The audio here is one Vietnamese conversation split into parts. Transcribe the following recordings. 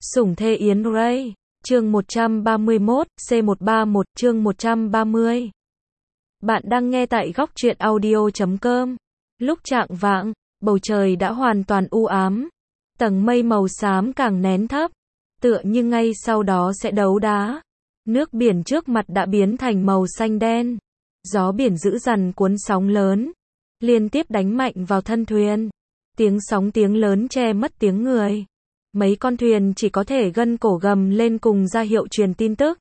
Sủng thê Yến Ray, chương 131, C131, chương 130. Bạn đang nghe tại góc truyện audio.com. Lúc chạng vạng, bầu trời đã hoàn toàn u ám. Tầng mây màu xám càng nén thấp, tựa như ngay sau đó sẽ đấu đá. Nước biển trước mặt đã biến thành màu xanh đen. Gió biển dữ dằn cuốn sóng lớn, liên tiếp đánh mạnh vào thân thuyền. Tiếng sóng tiếng lớn che mất tiếng người. Mấy con thuyền chỉ có thể gân cổ gầm lên cùng ra hiệu truyền tin tức.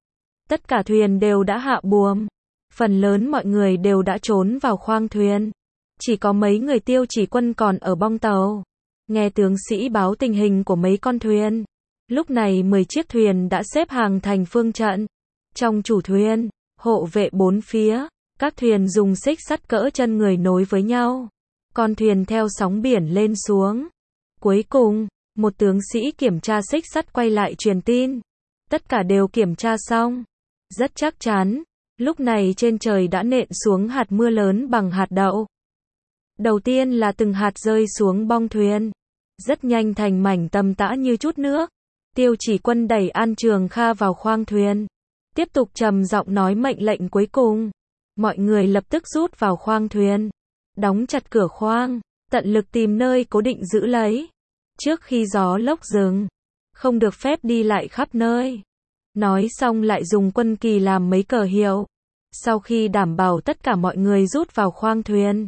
Tất cả thuyền đều đã hạ buồm. Phần lớn mọi người đều đã trốn vào khoang thuyền. Chỉ có mấy người Tiêu Chỉ Quân còn ở bong tàu. Nghe tướng sĩ báo tình hình của mấy con thuyền. Lúc này 10 chiếc thuyền đã xếp hàng thành phương trận. Trong chủ thuyền, hộ vệ bốn phía, các thuyền dùng xích sắt cỡ chân người nối với nhau. Con thuyền theo sóng biển lên xuống. Cuối cùng, một tướng sĩ kiểm tra xích sắt quay lại truyền tin. Tất cả đều kiểm tra xong. Rất chắc chắn, lúc này trên trời đã nện xuống hạt mưa lớn bằng hạt đậu. Đầu tiên là từng hạt rơi xuống bong thuyền. Rất nhanh thành mảnh tầm tã như chút nước. Tiêu Chỉ Quân đẩy An Trường Kha vào khoang thuyền. Tiếp tục trầm giọng nói mệnh lệnh cuối cùng. Mọi người lập tức rút vào khoang thuyền. Đóng chặt cửa khoang, tận lực tìm nơi cố định giữ lấy. Trước khi gió lốc dừng, không được phép đi lại khắp nơi. Nói xong lại dùng quân kỳ làm mấy cờ hiệu. Sau khi đảm bảo tất cả mọi người rút vào khoang thuyền,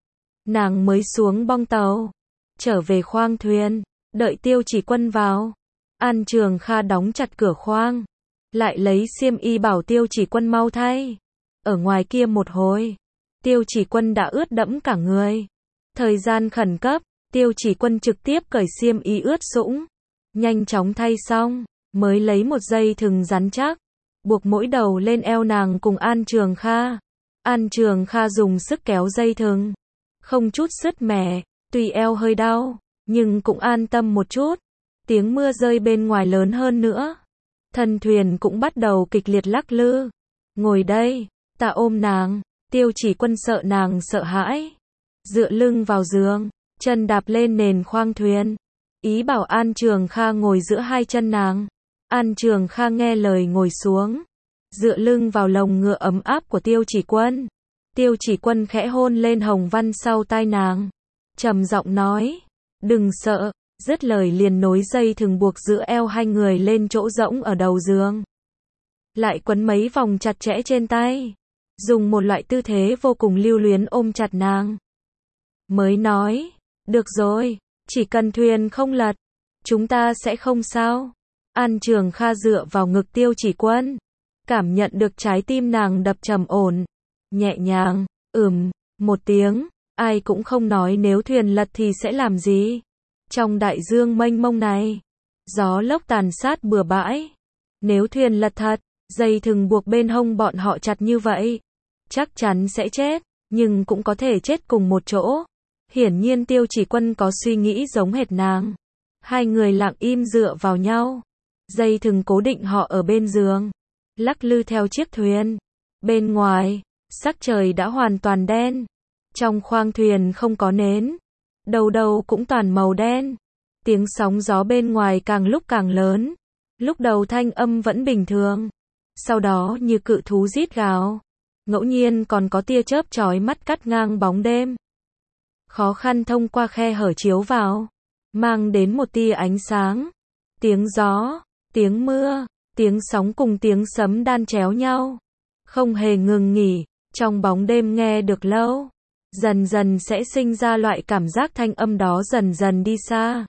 nàng mới xuống bong tàu, trở về khoang thuyền, đợi Tiêu Chỉ Quân vào. An Trường Kha đóng chặt cửa khoang, lại lấy xiêm y bảo Tiêu Chỉ Quân mau thay. Ở ngoài kia một hồi, Tiêu Chỉ Quân đã ướt đẫm cả người. Thời gian khẩn cấp, Tiêu Chỉ Quân trực tiếp cởi xiêm y ướt sũng, nhanh chóng thay xong, mới lấy một dây thừng rắn chắc, buộc mỗi đầu lên eo nàng cùng An Trường Kha. An Trường Kha dùng sức kéo dây thừng, không chút sứt mẻ, tuy eo hơi đau, nhưng cũng an tâm một chút. Tiếng mưa rơi bên ngoài lớn hơn nữa. Thân thuyền cũng bắt đầu kịch liệt lắc lư. Ngồi đây, ta ôm nàng. Tiêu Chỉ Quân sợ nàng sợ hãi, dựa lưng vào giường, chân đạp lên nền khoang thuyền, ý bảo An Trường Kha ngồi giữa hai chân nàng. An Trường Kha nghe lời ngồi xuống, dựa lưng vào lồng ngựa ấm áp của Tiêu Chỉ Quân. Tiêu Chỉ Quân khẽ hôn lên hồng văn sau tai nàng, trầm giọng nói, đừng sợ. Dứt lời liền nối dây thừng buộc giữa eo hai người lên chỗ rỗng ở đầu giường. Lại quấn mấy vòng chặt chẽ trên tay, dùng một loại tư thế vô cùng lưu luyến ôm chặt nàng. Mới nói, được rồi, chỉ cần thuyền không lật, chúng ta sẽ không sao. An Trường Kha dựa vào ngực Tiêu Chỉ Quân, cảm nhận được trái tim nàng đập trầm ổn, nhẹ nhàng, một tiếng, ai cũng không nói nếu thuyền lật thì sẽ làm gì. Trong đại dương mênh mông này, gió lốc tàn sát bừa bãi. Nếu thuyền lật thật, dây thừng buộc bên hông bọn họ chặt như vậy, chắc chắn sẽ chết, nhưng cũng có thể chết cùng một chỗ. Hiển nhiên Tiêu Chỉ Quân có suy nghĩ giống hệt nàng. Hai người lặng im dựa vào nhau. Dây thừng cố định họ ở bên giường, lắc lư theo chiếc thuyền. Bên ngoài, sắc trời đã hoàn toàn đen. Trong khoang thuyền không có nến, đầu đầu cũng toàn màu đen. Tiếng sóng gió bên ngoài càng lúc càng lớn. Lúc đầu thanh âm vẫn bình thường, sau đó như cự thú rít gào. Ngẫu nhiên còn có tia chớp chói mắt cắt ngang bóng đêm, khó khăn thông qua khe hở chiếu vào, mang đến một tia ánh sáng. Tiếng gió, tiếng mưa, tiếng sóng cùng tiếng sấm đan chéo nhau, không hề ngừng nghỉ. Trong bóng đêm nghe được lâu, dần dần sẽ sinh ra loại cảm giác thanh âm đó dần dần đi xa.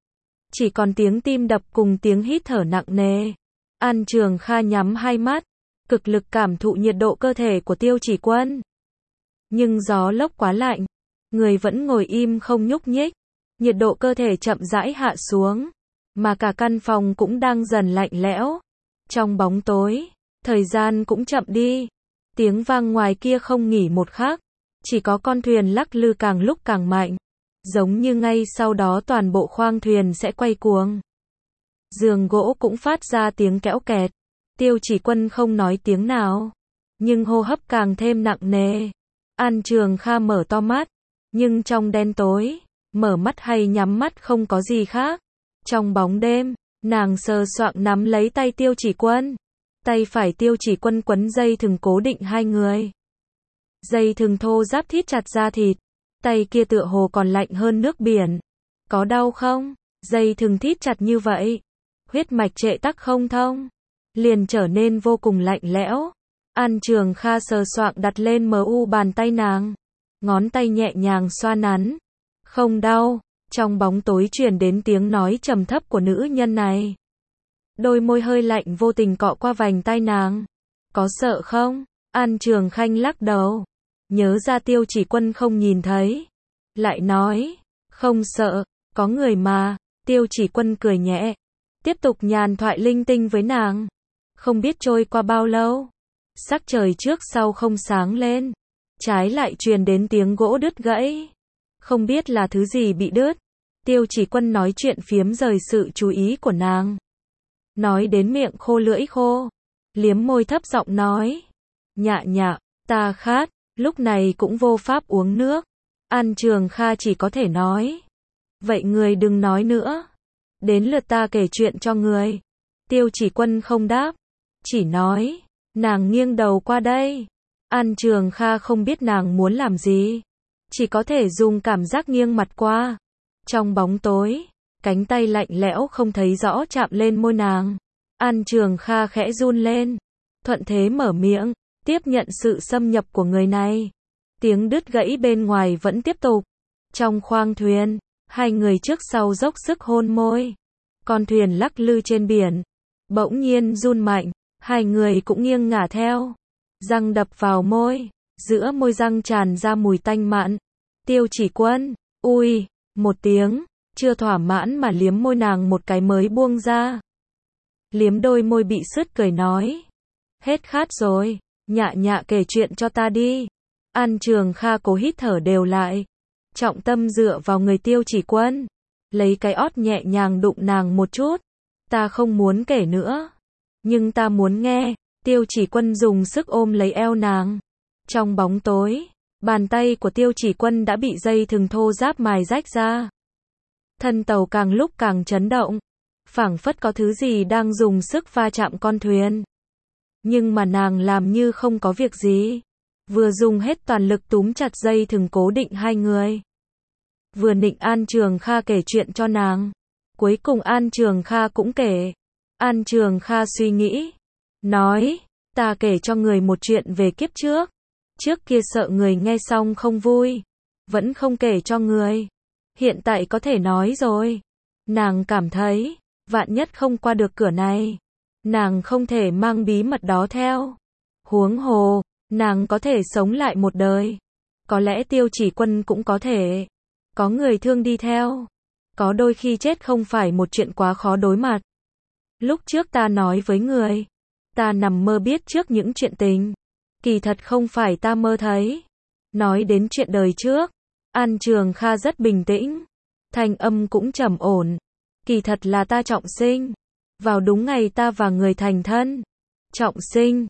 Chỉ còn tiếng tim đập cùng tiếng hít thở nặng nề. An Trường Kha nhắm hai mắt, cực lực cảm thụ nhiệt độ cơ thể của Tiêu Chỉ Quân. Nhưng gió lốc quá lạnh, người vẫn ngồi im không nhúc nhích. Nhiệt độ cơ thể chậm rãi hạ xuống, mà cả căn phòng cũng đang dần lạnh lẽo. Trong bóng tối, thời gian cũng chậm đi. Tiếng vang ngoài kia không nghỉ một khắc, chỉ có con thuyền lắc lư càng lúc càng mạnh, giống như ngay sau đó toàn bộ khoang thuyền sẽ quay cuồng. Giường gỗ cũng phát ra tiếng kéo kẹt. Tiêu Chỉ Quân không nói tiếng nào, nhưng hô hấp càng thêm nặng nề. An Trường Kha mở to mắt, nhưng trong đen tối, mở mắt hay nhắm mắt không có gì khác. Trong bóng đêm, Nàng sờ soạng nắm lấy tay Tiêu Chỉ Quân. Tay phải Tiêu Chỉ Quân quấn dây thừng cố định hai người. Dây thừng thô ráp thít chặt da thịt. Tay kia tựa hồ còn lạnh hơn nước biển. Có đau không? Dây thừng thít chặt như vậy. Huyết mạch trệ tắc không thông. Liền trở nên vô cùng lạnh lẽo. An Trường Kha sờ soạng đặt lên bàn tay nàng. Ngón tay nhẹ nhàng xoa nắn. Không đau. Trong bóng tối truyền đến tiếng nói trầm thấp của nữ nhân này. Đôi môi hơi lạnh vô tình cọ qua vành tai nàng. Có sợ không? An Trường Khanh lắc đầu. Nhớ ra Tiêu Chỉ Quân không nhìn thấy. Lại nói. Không sợ. Có người mà. Tiêu Chỉ Quân cười nhẹ. Tiếp tục nhàn thoại linh tinh với nàng. Không biết trôi qua bao lâu. Sắc trời trước sau không sáng lên. Trái lại truyền đến tiếng gỗ đứt gãy. Không biết là thứ gì bị đứt. Tiêu Chỉ Quân nói chuyện phiếm rời sự chú ý của nàng. Nói đến miệng khô lưỡi khô. Liếm môi thấp giọng nói. Nhạ nhạ, ta khát. Lúc này cũng vô pháp uống nước. An Trường Kha chỉ có thể nói. Vậy người đừng nói nữa. Đến lượt ta kể chuyện cho người. Tiêu Chỉ Quân không đáp. Chỉ nói. Nàng nghiêng đầu qua đây. An Trường Kha không biết nàng muốn làm gì. Chỉ có thể dùng cảm giác nghiêng mặt qua. Trong bóng tối, cánh tay lạnh lẽo không thấy rõ chạm lên môi nàng. An Trường Kha khẽ run lên. Thuận thế mở miệng, tiếp nhận sự xâm nhập của người này. Tiếng đứt gãy bên ngoài vẫn tiếp tục. Trong khoang thuyền, hai người trước sau dốc sức hôn môi. Con thuyền lắc lư trên biển. Bỗng nhiên run mạnh, hai người cũng nghiêng ngả theo. Răng đập vào môi, giữa môi răng tràn ra mùi tanh mặn. Tiêu Chỉ Quân, ui, một tiếng, chưa thỏa mãn mà liếm môi nàng một cái mới buông ra. Liếm đôi môi bị sứt cười nói. Hết khát rồi, nhạ nhạ kể chuyện cho ta đi. An Trường Kha cố hít thở đều lại. Trọng tâm dựa vào người Tiêu Chỉ Quân. Lấy cái ót nhẹ nhàng đụng nàng một chút. Ta không muốn kể nữa. Nhưng ta muốn nghe. Tiêu Chỉ Quân dùng sức ôm lấy eo nàng. Trong bóng tối, bàn tay của Tiêu Chỉ Quân đã bị dây thừng thô ráp mài rách ra. Thân tàu càng lúc càng chấn động. Phảng phất có thứ gì đang dùng sức va chạm con thuyền. Nhưng mà nàng làm như không có việc gì. Vừa dùng hết toàn lực túm chặt dây thừng cố định hai người. Vừa nịnh An Trường Kha kể chuyện cho nàng. Cuối cùng An Trường Kha cũng kể. An Trường Kha suy nghĩ. Nói, ta kể cho người một chuyện về kiếp trước. Trước kia sợ người nghe xong không vui. Vẫn không kể cho người. Hiện tại có thể nói rồi. Nàng cảm thấy, vạn nhất không qua được cửa này. Nàng không thể mang bí mật đó theo. Huống hồ, nàng có thể sống lại một đời. Có lẽ Tiêu Chỉ Quân cũng có thể. Có người thương đi theo. Có đôi khi chết không phải một chuyện quá khó đối mặt. Lúc trước ta nói với người. Ta nằm mơ biết trước những chuyện tình. Kỳ thật không phải ta mơ thấy. Nói đến chuyện đời trước. An Trường Kha rất bình tĩnh. Thanh âm cũng trầm ổn. Kỳ thật là ta trọng sinh. Vào đúng ngày ta và người thành thân. Trọng sinh,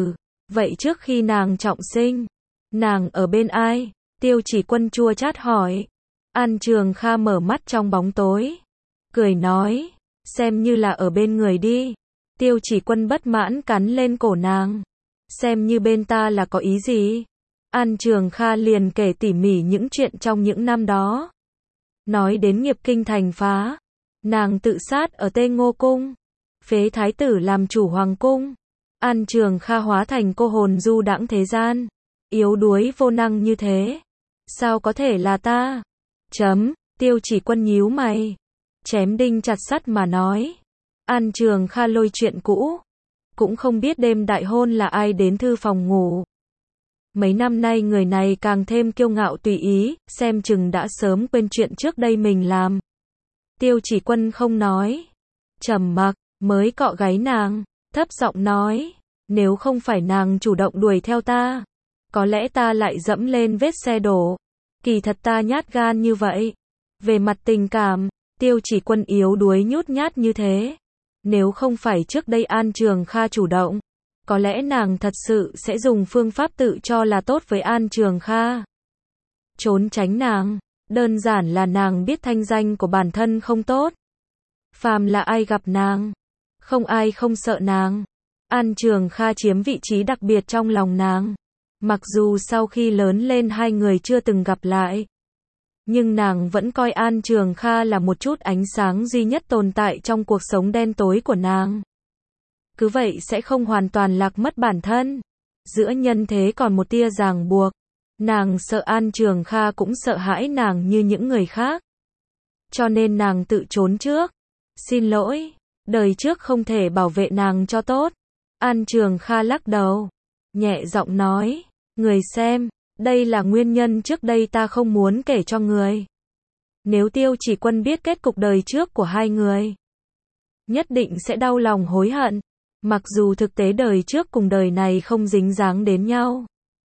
vậy trước khi nàng trọng sinh, nàng ở bên ai? Tiêu Chỉ Quân chua chát hỏi. An Trường Kha mở mắt trong bóng tối. Cười nói, xem như là ở bên người đi. Tiêu Chỉ Quân bất mãn cắn lên cổ nàng. Xem như bên ta là có ý gì? An Trường Kha liền kể tỉ mỉ những chuyện trong những năm đó. Nói đến nghiệp kinh thành phá. Nàng tự sát ở Tê Ngô Cung. Phế thái tử làm chủ hoàng cung. An Trường Kha hóa thành cô hồn du đãng thế gian. Yếu đuối vô năng như thế. Sao có thể là ta? Tiêu Chỉ Quân nhíu mày. Chém đinh chặt sắt mà nói. An Trường Kha lôi chuyện cũ. Cũng không biết đêm đại hôn là ai đến thư phòng ngủ. Mấy năm nay người này càng thêm kiêu ngạo tùy ý, xem chừng đã sớm quên chuyện trước đây mình làm. Tiêu Chỉ Quân không nói. Trầm mặc, mới cọ gáy nàng, thấp giọng nói. Nếu không phải nàng chủ động đuổi theo ta, có lẽ ta lại dẫm lên vết xe đổ. Kỳ thật ta nhát gan như vậy. Về mặt tình cảm, Tiêu Chỉ Quân yếu đuối nhút nhát như thế. Nếu không phải trước đây An Trường Kha chủ động, có lẽ nàng thật sự sẽ dùng phương pháp tự cho là tốt với An Trường Kha. Trốn tránh nàng, đơn giản là nàng biết thanh danh của bản thân không tốt. Phàm là ai gặp nàng, không ai không sợ nàng. An Trường Kha chiếm vị trí đặc biệt trong lòng nàng. Mặc dù sau khi lớn lên hai người chưa từng gặp lại, nhưng nàng vẫn coi An Trường Kha là một chút ánh sáng duy nhất tồn tại trong cuộc sống đen tối của nàng. Cứ vậy sẽ không hoàn toàn lạc mất bản thân. Giữa nhân thế còn một tia ràng buộc. Nàng sợ An Trường Kha cũng sợ hãi nàng như những người khác. Cho nên nàng tự trốn trước. Xin lỗi, đời trước không thể bảo vệ nàng cho tốt. An Trường Kha lắc đầu, nhẹ giọng nói, người xem, đây là nguyên nhân trước đây ta không muốn kể cho người. Nếu Tiêu Chỉ Quân biết kết cục đời trước của hai người, nhất định sẽ đau lòng hối hận. Mặc dù thực tế đời trước cùng đời này không dính dáng đến nhau,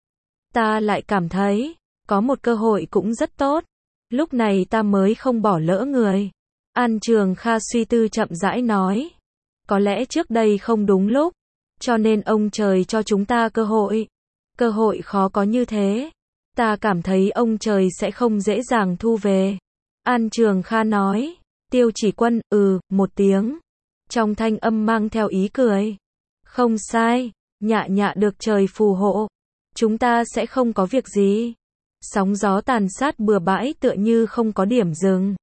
ta lại cảm thấy, có một cơ hội cũng rất tốt. Lúc này ta mới không bỏ lỡ người. An Trường Kha suy tư chậm rãi nói, có lẽ trước đây không đúng lúc, cho nên ông trời cho chúng ta cơ hội. Cơ hội khó có như thế, ta cảm thấy ông trời sẽ không dễ dàng thu về. An Trường Kha nói, Tiêu Chỉ Quân, một tiếng. Trong thanh âm mang theo ý cười. Không sai, nhạ nhạ được trời phù hộ. Chúng ta sẽ không có việc gì. Sóng gió tàn sát bừa bãi tựa như không có điểm dừng.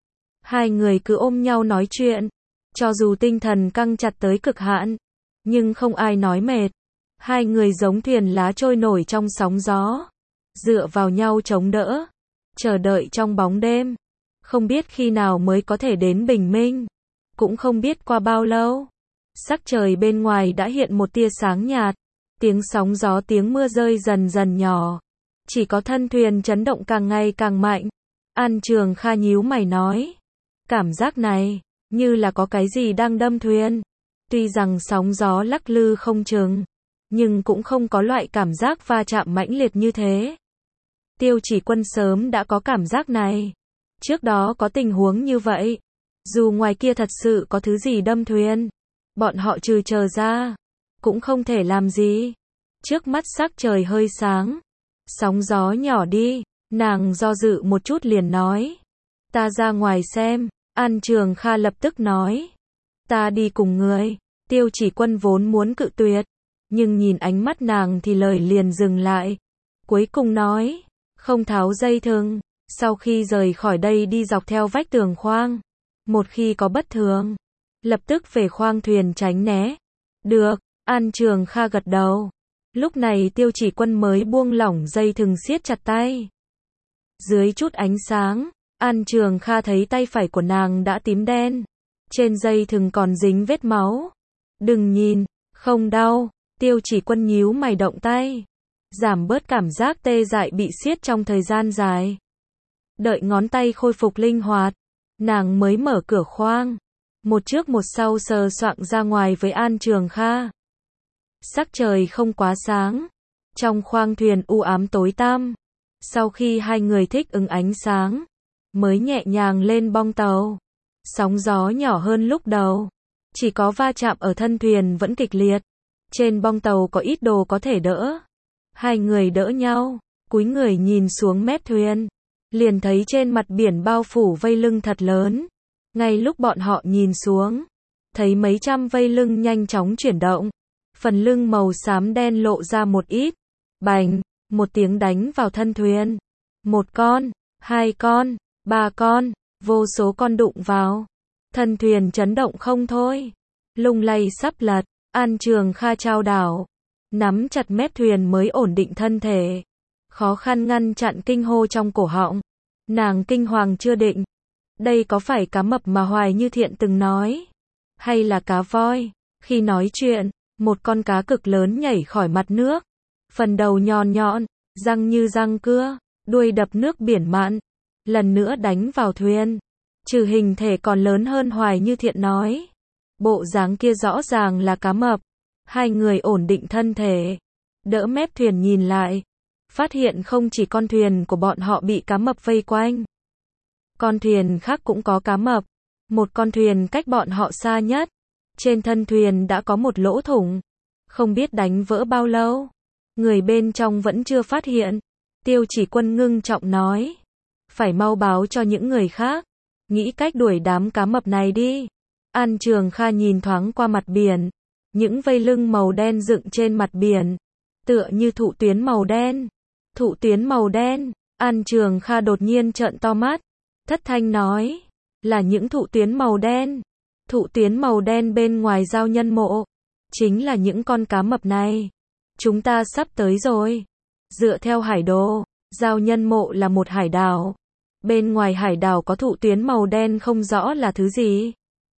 Hai người cứ ôm nhau nói chuyện. Cho dù tinh thần căng chặt tới cực hạn, nhưng không ai nói mệt. Hai người giống thuyền lá trôi nổi trong sóng gió, dựa vào nhau chống đỡ, chờ đợi trong bóng đêm. Không biết khi nào mới có thể đến bình minh, cũng không biết qua bao lâu. Sắc trời bên ngoài đã hiện một tia sáng nhạt, tiếng sóng gió tiếng mưa rơi dần dần nhỏ. Chỉ có thân thuyền chấn động càng ngày càng mạnh. An Trường Kha nhíu mày nói, cảm giác này, như là có cái gì đang đâm thuyền. Tuy rằng sóng gió lắc lư không chừng, nhưng cũng không có loại cảm giác va chạm mãnh liệt như thế. Tiêu Chỉ Quân sớm đã có cảm giác này. Trước đó có tình huống như vậy. Dù ngoài kia thật sự có thứ gì đâm thuyền, bọn họ trừ chờ ra, cũng không thể làm gì. Trước mắt sắc trời hơi sáng, sóng gió nhỏ đi, nàng do dự một chút liền nói, ta ra ngoài xem. An Trường Kha lập tức nói, ta đi cùng người. Tiêu Chỉ Quân vốn muốn cự tuyệt, nhưng nhìn ánh mắt nàng thì lời liền dừng lại. Cuối cùng nói, không tháo dây thừng, sau khi rời khỏi đây đi dọc theo vách tường khoang. Một khi có bất thường, lập tức về khoang thuyền tránh né. Được, An Trường Kha gật đầu. Lúc này Tiêu Chỉ Quân mới buông lỏng dây thừng siết chặt tay. Dưới chút ánh sáng, An Trường Kha thấy tay phải của nàng đã tím đen. Trên dây thừng còn dính vết máu. Đừng nhìn, không đau. Tiêu Chỉ Quân nhíu mày động tay, giảm bớt cảm giác tê dại bị siết trong thời gian dài. Đợi ngón tay khôi phục linh hoạt, nàng mới mở cửa khoang. Một trước một sau sờ soạng ra ngoài với An Trường Kha. Sắc trời không quá sáng, trong khoang thuyền u ám tối tăm. Sau khi hai người thích ứng ánh sáng, mới nhẹ nhàng lên bong tàu. Sóng gió nhỏ hơn lúc đầu, chỉ có va chạm ở thân thuyền vẫn kịch liệt. Trên bong tàu có ít đồ có thể đỡ. Hai người đỡ nhau, cúi người nhìn xuống mép thuyền, liền thấy trên mặt biển bao phủ vây lưng thật lớn. Ngay lúc bọn họ nhìn xuống, thấy mấy trăm vây lưng nhanh chóng chuyển động. Phần lưng màu xám đen lộ ra một ít. Bành, một tiếng đánh vào thân thuyền. Một con, hai con, ba con, vô số con đụng vào. Thân thuyền chấn động không thôi, lung lay sắp lật. An Trường Kha chao đảo, nắm chặt mép thuyền mới ổn định thân thể. Khó khăn ngăn chặn kinh hô trong cổ họng. Nàng kinh hoàng chưa định. Đây có phải cá mập mà Hoài Như Thiện từng nói? Hay là cá voi? Khi nói chuyện, một con cá cực lớn nhảy khỏi mặt nước. Phần đầu nhọn nhọn, răng như răng cưa, đuôi đập nước biển mặn. Lần nữa đánh vào thuyền. Trừ hình thể còn lớn hơn Hoài Như Thiện nói. Bộ dáng kia rõ ràng là cá mập. Hai người ổn định thân thể, đỡ mép thuyền nhìn lại. Phát hiện không chỉ con thuyền của bọn họ bị cá mập vây quanh. Con thuyền khác cũng có cá mập. Một con thuyền cách bọn họ xa nhất. Trên thân thuyền đã có một lỗ thủng. Không biết đánh vỡ bao lâu. Người bên trong vẫn chưa phát hiện. Tiêu Chỉ Quân ngưng trọng nói. Phải mau báo cho những người khác. nghĩ cách đuổi đám cá mập này đi. An Trường Kha nhìn thoáng qua mặt biển, những vây lưng màu đen dựng trên mặt biển, tựa như thụ tuyến màu đen. Thụ tuyến màu đen, An Trường Kha đột nhiên trợn to mắt, thất thanh nói, là những thụ tuyến màu đen. Thụ tuyến màu đen bên ngoài giao nhân mộ, chính là những con cá mập này. Chúng ta sắp tới rồi. Dựa theo hải đồ, giao nhân mộ là một hải đảo. Bên ngoài hải đảo có thụ tuyến màu đen không rõ là thứ gì.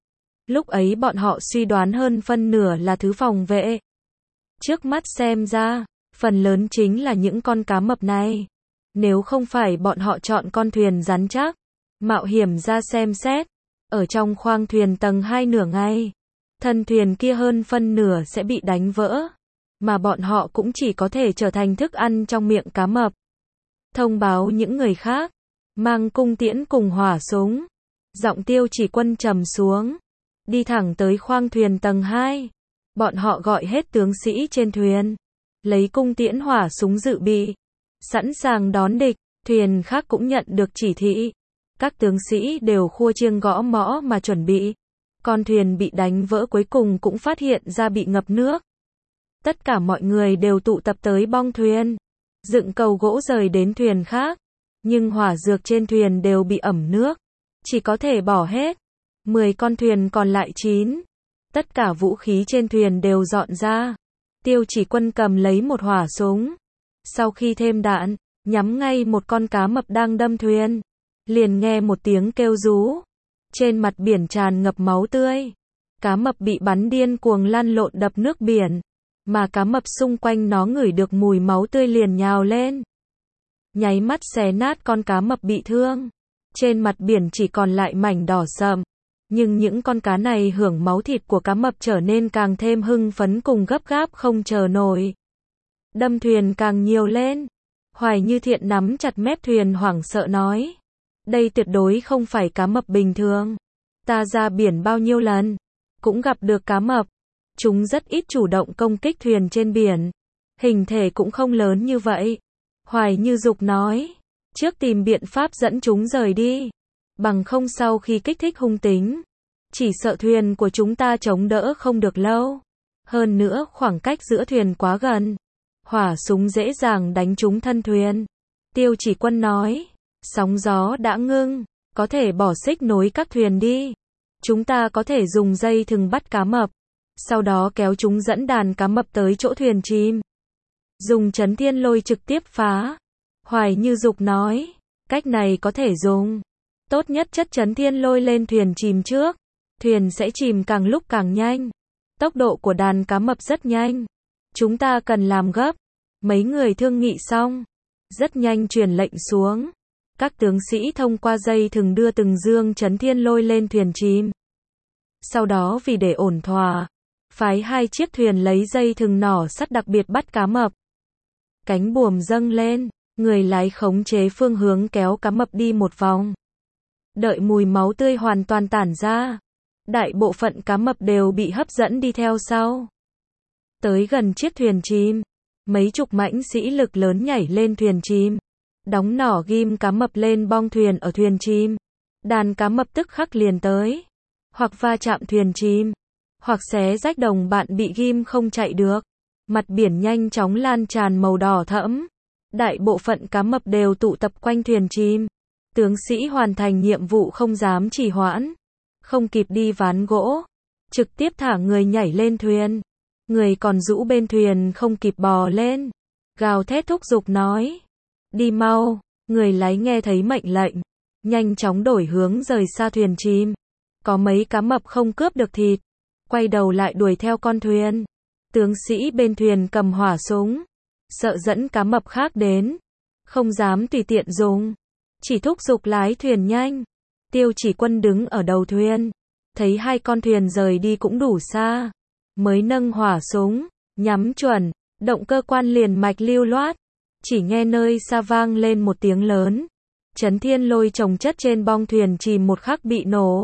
Lúc ấy bọn họ suy đoán hơn phân nửa là thứ phòng vệ. Trước mắt xem ra, phần lớn chính là những con cá mập này. Nếu không phải bọn họ chọn con thuyền rắn chắc, mạo hiểm ra xem xét, ở trong khoang thuyền tầng 2 nửa ngày, thân thuyền kia hơn phân nửa sẽ bị đánh vỡ, mà bọn họ cũng chỉ có thể trở thành thức ăn trong miệng cá mập. Thông báo những người khác, mang cung tiễn cùng hỏa súng. Giọng Tiêu Chỉ Quân trầm xuống, đi thẳng tới khoang thuyền tầng 2. Bọn họ gọi hết tướng sĩ trên thuyền, lấy cung tiễn hỏa súng dự bị, sẵn sàng đón địch. Thuyền khác cũng nhận được chỉ thị, các tướng sĩ đều khua chiêng gõ mõ mà chuẩn bị. Con thuyền bị đánh vỡ cuối cùng cũng phát hiện ra bị ngập nước. Tất cả mọi người đều tụ tập tới bong thuyền, dựng cầu gỗ rời đến thuyền khác, nhưng hỏa dược trên thuyền đều bị ẩm nước, chỉ có thể bỏ hết. 10 con thuyền còn lại 9. Tất cả vũ khí trên thuyền đều dọn ra. Tiêu Chỉ Quân cầm lấy một hỏa súng, sau khi thêm đạn, nhắm ngay một con cá mập đang đâm thuyền, liền nghe một tiếng kêu rú. Trên mặt biển tràn ngập máu tươi. Cá mập bị bắn điên cuồng lăn lộn đập nước biển, mà cá mập xung quanh nó ngửi được mùi máu tươi liền nhào lên, nháy mắt xé nát con cá mập bị thương. Trên mặt biển chỉ còn lại mảnh đỏ sậm, nhưng những con cá này hưởng máu thịt của cá mập trở nên càng thêm hưng phấn cùng gấp gáp không chờ nổi. Đâm thuyền càng nhiều lên. Hoài Như Thiện nắm chặt mép thuyền hoảng sợ nói, đây tuyệt đối không phải cá mập bình thường. Ta ra biển bao nhiêu lần, cũng gặp được cá mập. Chúng rất ít chủ động công kích thuyền trên biển. Hình thể cũng không lớn như vậy. Hoài Như Dục nói, trước tìm biện pháp dẫn chúng rời đi. Bằng không sau khi kích thích hung tính, chỉ sợ thuyền của chúng ta chống đỡ không được lâu. Hơn nữa khoảng cách giữa thuyền quá gần, hỏa súng dễ dàng đánh trúng thân thuyền. Tiêu Chỉ Quân nói, sóng gió đã ngưng, có thể bỏ xích nối các thuyền đi. Chúng ta có thể dùng dây thừng bắt cá mập, sau đó kéo chúng dẫn đàn cá mập tới chỗ thuyền chìm. Dùng chấn thiên lôi trực tiếp phá. Hoài Như Dục nói, cách này có thể dùng. Tốt nhất chất chấn thiên lôi lên thuyền chìm trước. Thuyền sẽ chìm càng lúc càng nhanh. Tốc độ của đàn cá mập rất nhanh. Chúng ta cần làm gấp. Mấy người thương nghị xong, rất nhanh truyền lệnh xuống. Các tướng sĩ thông qua dây thừng đưa từng dương chấn thiên lôi lên thuyền chìm. Sau đó vì để ổn thỏa, phái 2 chiếc thuyền lấy dây thừng nỏ sắt đặc biệt bắt cá mập. Cánh buồm dâng lên, người lái khống chế phương hướng kéo cá mập đi một vòng. Đợi mùi máu tươi hoàn toàn tản ra, đại bộ phận cá mập đều bị hấp dẫn đi theo sau. Tới gần chiếc thuyền chìm, mấy chục mãnh sĩ lực lớn nhảy lên thuyền chìm, đóng nỏ ghim cá mập lên bong thuyền ở thuyền chìm. Đàn cá mập tức khắc liền tới, hoặc va chạm thuyền chìm, hoặc xé rách đồng bạn bị ghim không chạy được. Mặt biển nhanh chóng lan tràn màu đỏ thẫm. Đại bộ phận cá mập đều tụ tập quanh thuyền chìm. Tướng sĩ hoàn thành nhiệm vụ không dám trì hoãn, không kịp đi ván gỗ, trực tiếp thả người nhảy lên thuyền. Người còn rũ bên thuyền không kịp bò lên, gào thét thúc giục nói, đi mau. Người lái nghe thấy mệnh lệnh, nhanh chóng đổi hướng rời xa thuyền chìm. Có mấy cá mập không cướp được thịt, quay đầu lại đuổi theo con thuyền. Tướng sĩ bên thuyền cầm hỏa súng, sợ dẫn cá mập khác đến, không dám tùy tiện dùng, chỉ thúc giục lái thuyền nhanh. Tiêu Chỉ Quân đứng ở đầu thuyền, thấy 2 con thuyền rời đi cũng đủ xa, mới nâng hỏa súng, nhắm chuẩn, động cơ quan liền mạch lưu loát. Chỉ nghe nơi xa vang lên một tiếng lớn, chấn thiên lôi chồng chất trên bong thuyền chìm một khắc bị nổ.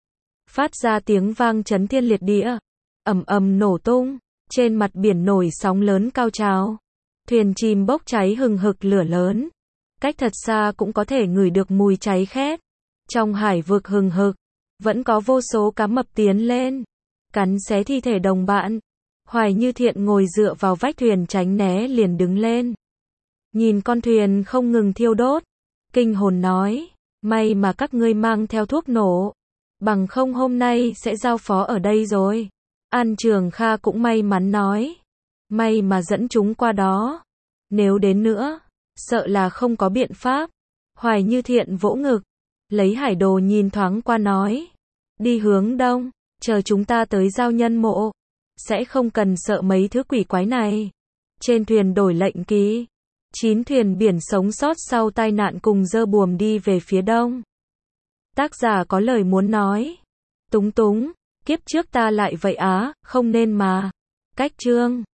Phát ra tiếng vang chấn thiên liệt địa, ầm ầm nổ tung, trên mặt biển nổi sóng lớn cao trào. Thuyền chìm bốc cháy hừng hực lửa lớn, cách thật xa cũng có thể ngửi được mùi cháy khét. Trong hải vực hừng hực, vẫn có vô số cá mập tiến lên, cắn xé thi thể đồng bạn. Hoài Như Thiện ngồi dựa vào vách thuyền tránh né liền đứng lên. Nhìn con thuyền không ngừng thiêu đốt, kinh hồn nói, may mà các ngươi mang theo thuốc nổ, bằng không hôm nay sẽ giao phó ở đây rồi. An Trường Kha cũng may mắn nói, may mà dẫn chúng qua đó, nếu đến nữa, sợ là không có biện pháp. Hoài Như Thiện vỗ ngực, lấy hải đồ nhìn thoáng qua nói, đi hướng đông, chờ chúng ta tới giao nhân mộ, sẽ không cần sợ mấy thứ quỷ quái này. Trên thuyền đổi lệnh ký, 9 thuyền biển sống sót sau tai nạn cùng dơ buồm đi về phía đông. Tác giả có lời muốn nói, túng túng, kiếp trước ta lại vậy á, không nên mà. Cách chương